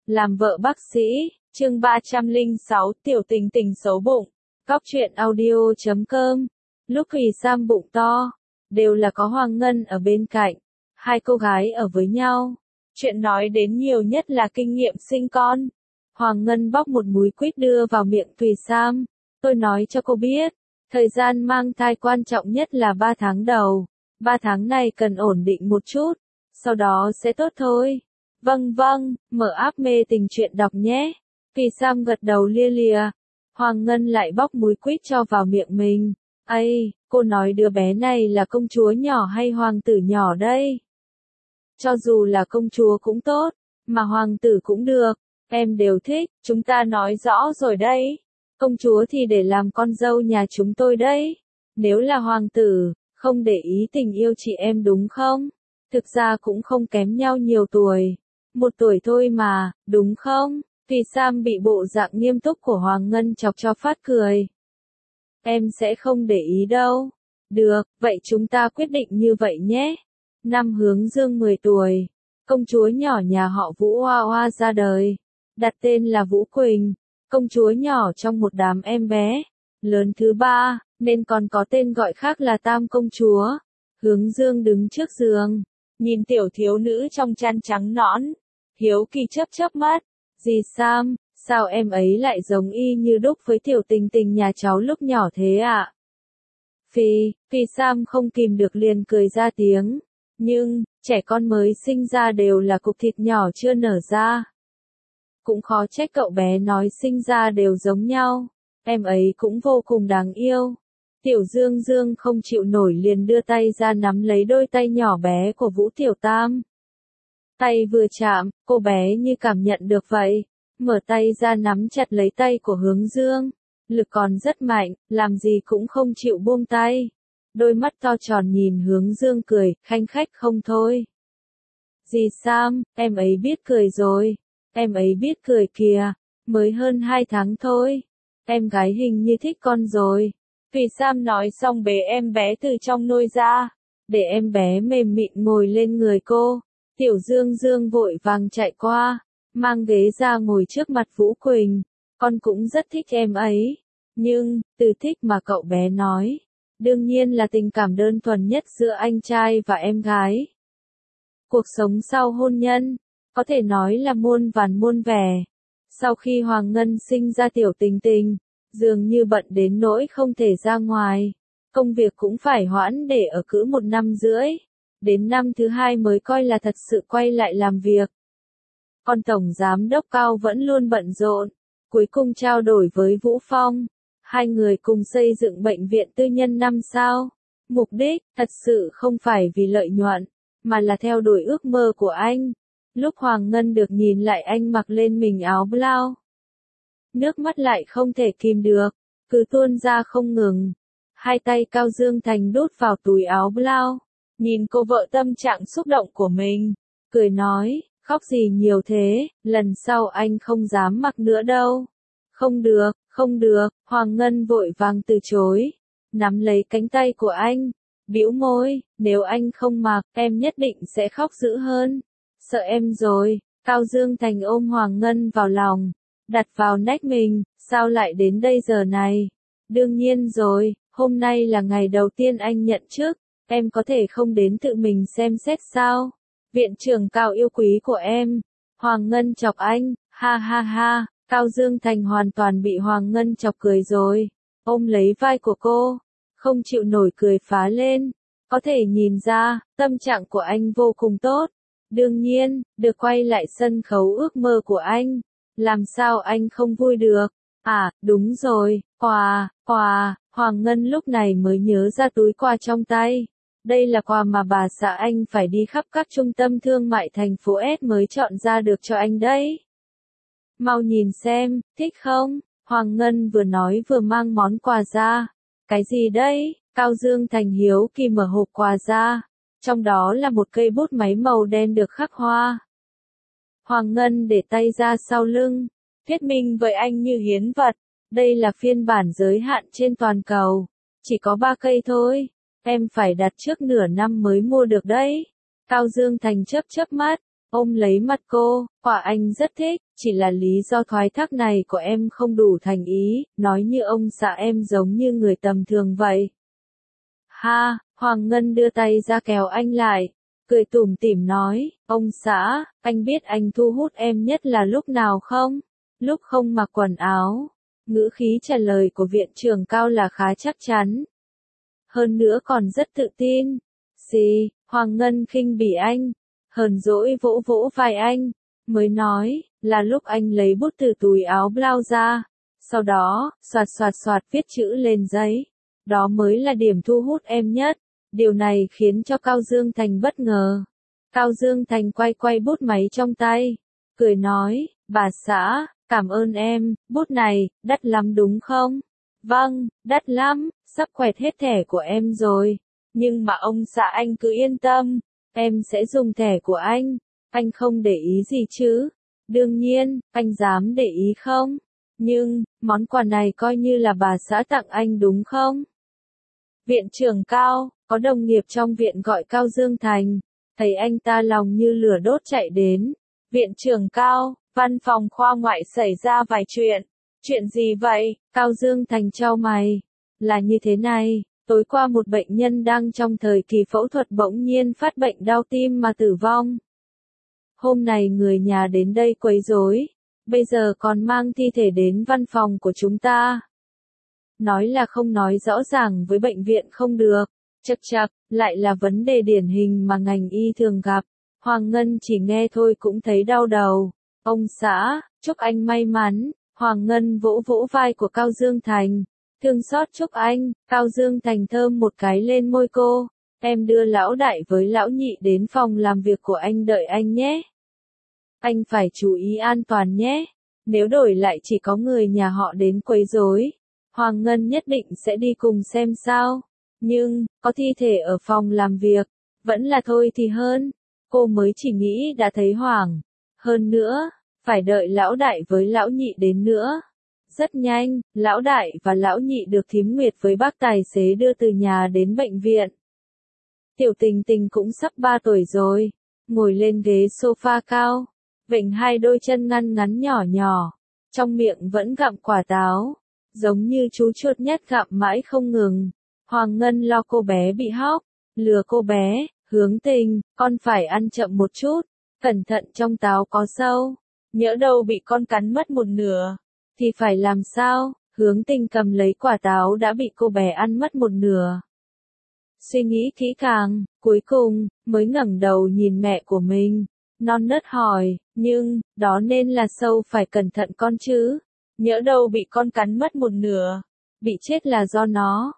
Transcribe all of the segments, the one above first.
Làm vợ bác sĩ, chương 306, tiểu tình tình xấu bụng. Góc truyện audio.com. Lúc Thùy Sam bụng to, đều là có Hoàng Ngân ở bên cạnh. Hai cô gái ở với nhau. Chuyện nói đến nhiều nhất là kinh nghiệm sinh con. Hoàng Ngân bóc một múi quýt đưa vào miệng Thùy Sam. Tôi nói cho cô biết, thời gian mang thai quan trọng nhất là 3 tháng đầu. 3 tháng này cần ổn định một chút, sau đó sẽ tốt thôi. Vâng vâng, mở app mê tình chuyện đọc nhé. Thùy Sam gật đầu lia lịa. Hoàng Ngân lại bóc múi quýt cho vào miệng mình. Ây, cô nói đứa bé này là công chúa nhỏ hay hoàng tử nhỏ đây? Cho dù là công chúa cũng tốt, mà hoàng tử cũng được, em đều thích, chúng ta nói rõ rồi đấy. Công chúa thì để làm con dâu nhà chúng tôi đấy. Nếu là hoàng tử, không để ý tình yêu chị em đúng không? Thực ra cũng không kém nhau nhiều tuổi. 1 tuổi thôi mà, đúng không? Thùy Sam bị bộ dạng nghiêm túc của Hoàng Ngân chọc cho phát cười. Em sẽ không để ý đâu. Được, vậy chúng ta quyết định như vậy nhé. Năm Hướng Dương 10 tuổi. Công chúa nhỏ nhà họ Vũ Hoa Hoa ra đời. Đặt tên là Vũ Quỳnh. Công chúa nhỏ trong một đám em bé. Lớn thứ 3, nên còn có tên gọi khác là Tam Công Chúa. Hướng Dương đứng trước giường. Nhìn tiểu thiếu nữ trong chăn trắng nõn. Hiếu kỳ chớp mắt. Dì Sam, sao em ấy lại giống y như đúc với tiểu tình tình nhà cháu lúc nhỏ thế ạ? Phi Sam không kìm được liền cười ra tiếng. Nhưng, trẻ con mới sinh ra đều là cục thịt nhỏ chưa nở ra. Cũng khó trách cậu bé nói sinh ra đều giống nhau. Em ấy cũng vô cùng đáng yêu. Tiểu Dương Dương không chịu nổi liền đưa tay ra nắm lấy đôi tay nhỏ bé của Vũ Tiểu Tam. Tay vừa chạm, cô bé như cảm nhận được vậy. Mở tay ra nắm chặt lấy tay của Hướng Dương. Lực còn rất mạnh, làm gì cũng không chịu buông tay. Đôi mắt to tròn nhìn Hướng Dương cười, khanh khách không thôi. Dì Sam, em ấy biết cười rồi. Em ấy biết cười kìa. Mới hơn 2 tháng thôi. Em gái hình như thích con rồi. Thùy Sam nói xong bế em bé từ trong nôi ra. Để em bé mềm mịn ngồi lên người cô. Tiểu Dương Dương vội vàng chạy qua. Mang ghế ra ngồi trước mặt Vũ Quỳnh. Con cũng rất thích em ấy. Nhưng, từ thích mà cậu bé nói. Đương nhiên là tình cảm đơn thuần nhất giữa anh trai và em gái. Cuộc sống sau hôn nhân, có thể nói là muôn vàn muôn vẻ. Sau khi Hoàng Ngân sinh ra tiểu tình tình, dường như bận đến nỗi không thể ra ngoài. Công việc cũng phải hoãn để ở cữ 1 năm rưỡi. Đến năm thứ 2 mới coi là thật sự quay lại làm việc. Còn Tổng Giám Đốc Cao vẫn luôn bận rộn. Cuối cùng trao đổi với Vũ Phong. 2 người cùng xây dựng bệnh viện tư nhân 5 sao. Mục đích, thật sự không phải vì lợi nhuận, mà là theo đuổi ước mơ của anh. Lúc Hoàng Ngân được nhìn lại anh mặc lên mình áo blau. Nước mắt lại không thể kìm được, cứ tuôn ra không ngừng. 2 tay Cao Dương Thành đút vào túi áo blau. Nhìn cô vợ tâm trạng xúc động của mình. Cười nói, khóc gì nhiều thế, lần sau anh không dám mặc nữa đâu. Không được, Hoàng Ngân vội vàng từ chối. Nắm lấy cánh tay của anh. Bĩu môi, nếu anh không mặc, em nhất định sẽ khóc dữ hơn. Sợ em rồi. Cao Dương Thành ôm Hoàng Ngân vào lòng. Đặt vào nách mình, sao lại đến đây giờ này? Đương nhiên rồi, hôm nay là ngày đầu tiên anh nhận chức. Em có thể không đến tự mình xem xét sao? Viện trưởng Cao yêu quý của em. Hoàng Ngân chọc anh, ha ha ha. Cao Dương Thành hoàn toàn bị Hoàng Ngân chọc cười rồi. Ôm lấy vai của cô. Không chịu nổi cười phá lên. Có thể nhìn ra, tâm trạng của anh vô cùng tốt. Đương nhiên, được quay lại sân khấu ước mơ của anh. Làm sao anh không vui được? À, đúng rồi, quà. Hoàng Ngân lúc này mới nhớ ra túi quà trong tay. Đây là quà mà bà xã anh phải đi khắp các trung tâm thương mại thành phố S mới chọn ra được cho anh đấy. Mau nhìn xem, thích không? Hoàng Ngân vừa nói vừa mang món quà ra. Cái gì đấy? Cao Dương Thành hiếu kỳ mở hộp quà ra. Trong đó là một cây bút máy màu đen được khắc hoa. Hoàng Ngân để tay ra sau lưng. Thuyết minh với anh như hiến vật. Đây là phiên bản giới hạn trên toàn cầu. Chỉ có 3 cây thôi. Em phải đặt trước nửa năm mới mua được đấy. Cao Dương Thành chớp mắt. ôm lấy mặt cô, quả anh rất thích, chỉ là lý do thoái thác này của em không đủ thành ý, nói như ông xã em giống như người tầm thường vậy. Ha, Hoàng Ngân đưa tay ra kéo anh lại, cười tủm tỉm nói, ông xã, anh biết anh thu hút em nhất là lúc nào không? Lúc không mặc quần áo. Ngữ khí trả lời của viện trưởng Cao là khá chắc chắn. Hơn nữa còn rất tự tin. Gì, Hoàng Ngân khinh bỉ anh, hờn dỗi vỗ vỗ vai anh, mới nói, là lúc anh lấy bút từ túi áo blau ra, sau đó, xoạt xoạt xoạt viết chữ lên giấy. Đó mới là điểm thu hút em nhất. Điều này khiến cho Cao Dương Thành bất ngờ. Cao Dương Thành quay quay bút máy trong tay, cười nói, bà xã, cảm ơn em, bút này, đắt lắm đúng không? Vâng, đắt lắm, sắp quẹt hết thẻ của em rồi. Nhưng mà ông xã anh cứ yên tâm, em sẽ dùng thẻ của anh không để ý gì chứ? Đương nhiên, anh dám để ý không? Nhưng, món quà này coi như là bà xã tặng anh đúng không? Viện trưởng Cao, có đồng nghiệp trong viện gọi Cao Dương Thành, thấy anh ta lòng như lửa đốt chạy đến. Viện trưởng Cao, văn phòng khoa ngoại xảy ra vài chuyện. Chuyện gì vậy? Cao Dương Thành chau mày. Là như thế này, tối qua một bệnh nhân đang trong thời kỳ phẫu thuật bỗng nhiên phát bệnh đau tim mà tử vong. Hôm nay người nhà đến đây quấy rối, bây giờ còn mang thi thể đến văn phòng của chúng ta. Nói là không nói rõ ràng với bệnh viện không được. Chậc chậc, lại là vấn đề điển hình mà ngành y thường gặp. Hoàng Ngân chỉ nghe thôi cũng thấy đau đầu. Ông xã, chúc anh may mắn. Hoàng Ngân vỗ vỗ vai của Cao Dương Thành. Thương xót chúc anh. Cao Dương Thành thơm một cái lên môi cô. Em đưa lão đại với lão nhị đến phòng làm việc của anh đợi anh nhé. Anh phải chú ý an toàn nhé. Nếu đổi lại chỉ có người nhà họ đến quấy rối, Hoàng Ngân nhất định sẽ đi cùng xem sao. Nhưng, có thi thể ở phòng làm việc, vẫn là thôi thì hơn. Cô mới chỉ nghĩ đã thấy hoảng. Hơn nữa, phải đợi lão đại với lão nhị đến nữa. Rất nhanh, lão đại và lão nhị được thím Nguyệt với bác tài xế đưa từ nhà đến bệnh viện. Tiểu Tình Tình cũng sắp 3 tuổi rồi, ngồi lên ghế sofa cao, vịnh hai đôi chân ngắn ngắn nhỏ nhỏ, trong miệng vẫn gặm quả táo, giống như chú chuột nhắt gặm mãi không ngừng. Hoàng Ngân lo cô bé bị hóc, lừa cô bé, Hướng Tình, con phải ăn chậm một chút, cẩn thận trong táo có sâu, nhỡ đâu bị con cắn mất một nửa, thì phải làm sao? Hướng Tình cầm lấy quả táo đã bị cô bé ăn mất một nửa. Suy nghĩ kỹ càng, cuối cùng, mới ngẩng đầu nhìn mẹ của mình, non nớt hỏi, nhưng, đó nên là sâu phải cẩn thận con chứ, nhỡ đâu bị con cắn mất một nửa, bị chết là do nó.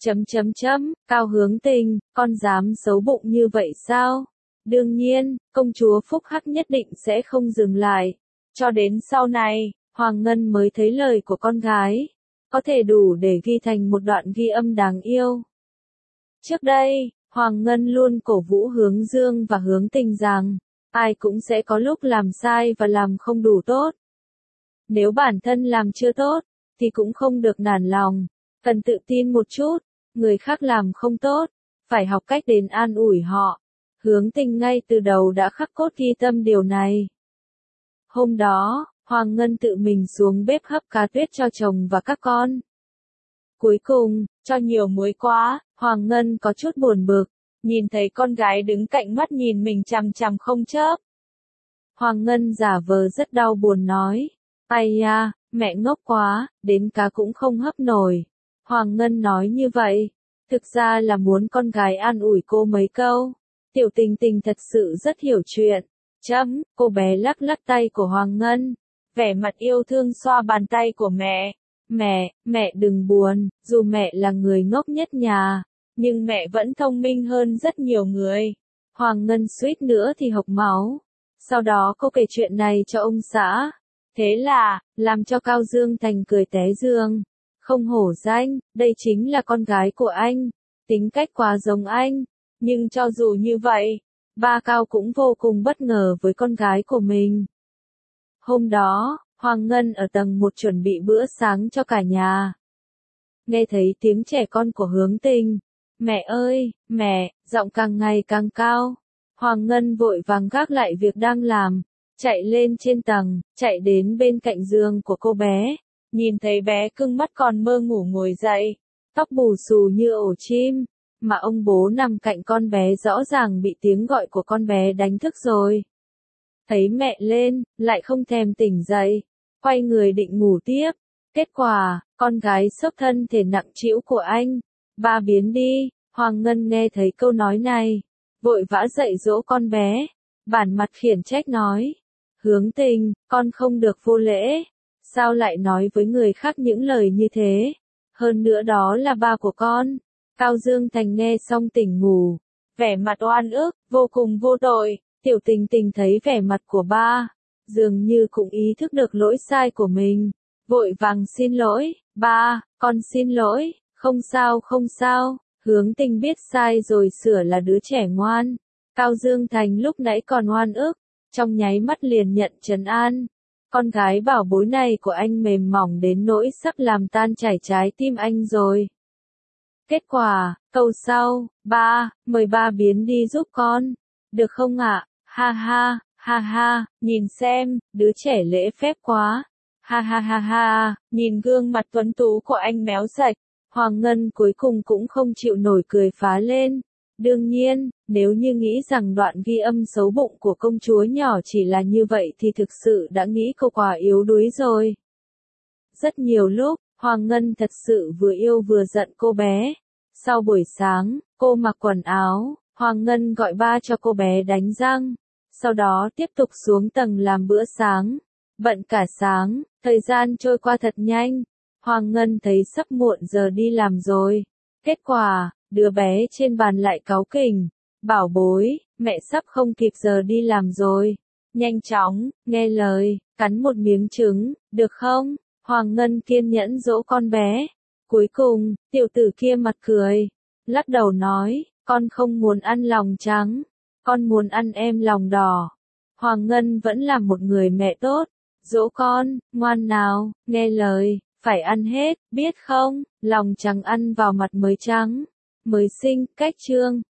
Cao Hướng Tình, con dám xấu bụng như vậy sao? Đương nhiên, công chúa Phúc Hắc nhất định sẽ không dừng lại. Cho đến sau này, Hoàng Ngân mới thấy lời của con gái, có thể đủ để ghi thành một đoạn ghi âm đáng yêu. Trước đây, Hoàng Ngân luôn cổ vũ Hướng Dương và Hướng Tình rằng, ai cũng sẽ có lúc làm sai và làm không đủ tốt. Nếu bản thân làm chưa tốt, thì cũng không được nản lòng, cần tự tin một chút, người khác làm không tốt, phải học cách đến an ủi họ. Hướng Tình ngay từ đầu đã khắc cốt ghi tâm điều này. Hôm đó, Hoàng Ngân tự mình xuống bếp hấp cá tuyết cho chồng và các con. Cuối cùng, cho nhiều muối quá, Hoàng Ngân có chút buồn bực, nhìn thấy con gái đứng cạnh mắt nhìn mình chằm chằm không chớp. Hoàng Ngân giả vờ rất đau buồn nói, ai ya, mẹ ngốc quá, đến cá cũng không hấp nổi. Hoàng Ngân nói như vậy, thực ra là muốn con gái an ủi cô mấy câu. Tiểu Tình Tình thật sự rất hiểu chuyện. Cô bé lắc lắc tay của Hoàng Ngân, vẻ mặt yêu thương xoa bàn tay của mẹ. Mẹ đừng buồn, dù mẹ là người ngốc nhất nhà, nhưng mẹ vẫn thông minh hơn rất nhiều người. Hoàng Ngân suýt nữa thì hộc máu. Sau đó cô kể chuyện này cho ông xã. Thế là, làm cho Cao Dương Thành cười té giường. Không hổ danh, đây chính là con gái của anh. Tính cách quá giống anh. Nhưng cho dù như vậy, ba Cao cũng vô cùng bất ngờ với con gái của mình. Hôm đó, Hoàng Ngân ở tầng 1 chuẩn bị bữa sáng cho cả nhà. Nghe thấy tiếng trẻ con của Hướng Tình. Mẹ ơi, mẹ, giọng càng ngày càng cao. Hoàng Ngân vội vàng gác lại việc đang làm, chạy lên trên tầng, chạy đến bên cạnh giường của cô bé, nhìn thấy bé cưng mắt còn mơ ngủ ngồi dậy, tóc bù xù như ổ chim, mà ông bố nằm cạnh con bé rõ ràng bị tiếng gọi của con bé đánh thức rồi. Thấy mẹ lên, lại không thèm tỉnh dậy, quay người định ngủ tiếp. Kết quả, con gái sốc thân thể nặng trĩu của anh. Ba biến đi, Hoàng Ngân nghe thấy câu nói này, vội vã dậy dỗ con bé, bản mặt khiển trách nói. Hướng Tình, con không được vô lễ, sao lại nói với người khác những lời như thế, hơn nữa đó là ba của con. Cao Dương Thành nghe xong tỉnh ngủ, vẻ mặt oan ức, vô cùng vô tội. Tiểu Tình Tình thấy vẻ mặt của ba, dường như cũng ý thức được lỗi sai của mình, vội vàng xin lỗi. Ba, con xin lỗi, không sao không sao, Hướng Tình biết sai rồi sửa là đứa trẻ ngoan. Cao Dương Thành lúc nãy còn oan ức, trong nháy mắt liền nhận trấn an. Con gái bảo bối này của anh mềm mỏng đến nỗi sắp làm tan chảy trái tim anh rồi. Kết quả, câu sau, ba, mời ba biến đi giúp con, được không ạ? Ha ha, ha ha, nhìn xem, đứa trẻ lễ phép quá. Ha ha ha ha, nhìn gương mặt tuấn tú của anh méo sạch, Hoàng Ngân cuối cùng cũng không chịu nổi cười phá lên. Đương nhiên, nếu như nghĩ rằng đoạn ghi âm xấu bụng của công chúa nhỏ chỉ là như vậy thì thực sự đã nghĩ cô quá yếu đuối rồi. Rất nhiều lúc, Hoàng Ngân thật sự vừa yêu vừa giận cô bé. Sau buổi sáng, cô mặc quần áo, Hoàng Ngân gọi ba cho cô bé đánh răng, sau đó tiếp tục xuống tầng làm bữa sáng. Bận cả sáng, thời gian trôi qua thật nhanh. Hoàng Ngân thấy sắp muộn giờ đi làm rồi. Kết quả, đứa bé trên bàn lại cáu kỉnh. Bảo bối, mẹ sắp không kịp giờ đi làm rồi. Nhanh chóng, nghe lời, cắn một miếng trứng, được không? Hoàng Ngân kiên nhẫn dỗ con bé. Cuối cùng, tiểu tử kia mặt cười, lắc đầu nói, con không muốn ăn lòng trắng, con muốn ăn em lòng đỏ. Hoàng Ngân vẫn là một người mẹ tốt, dỗ con, ngoan nào, nghe lời, phải ăn hết, biết không, lòng trắng ăn vào mặt mới trắng, mới xinh, cách chương.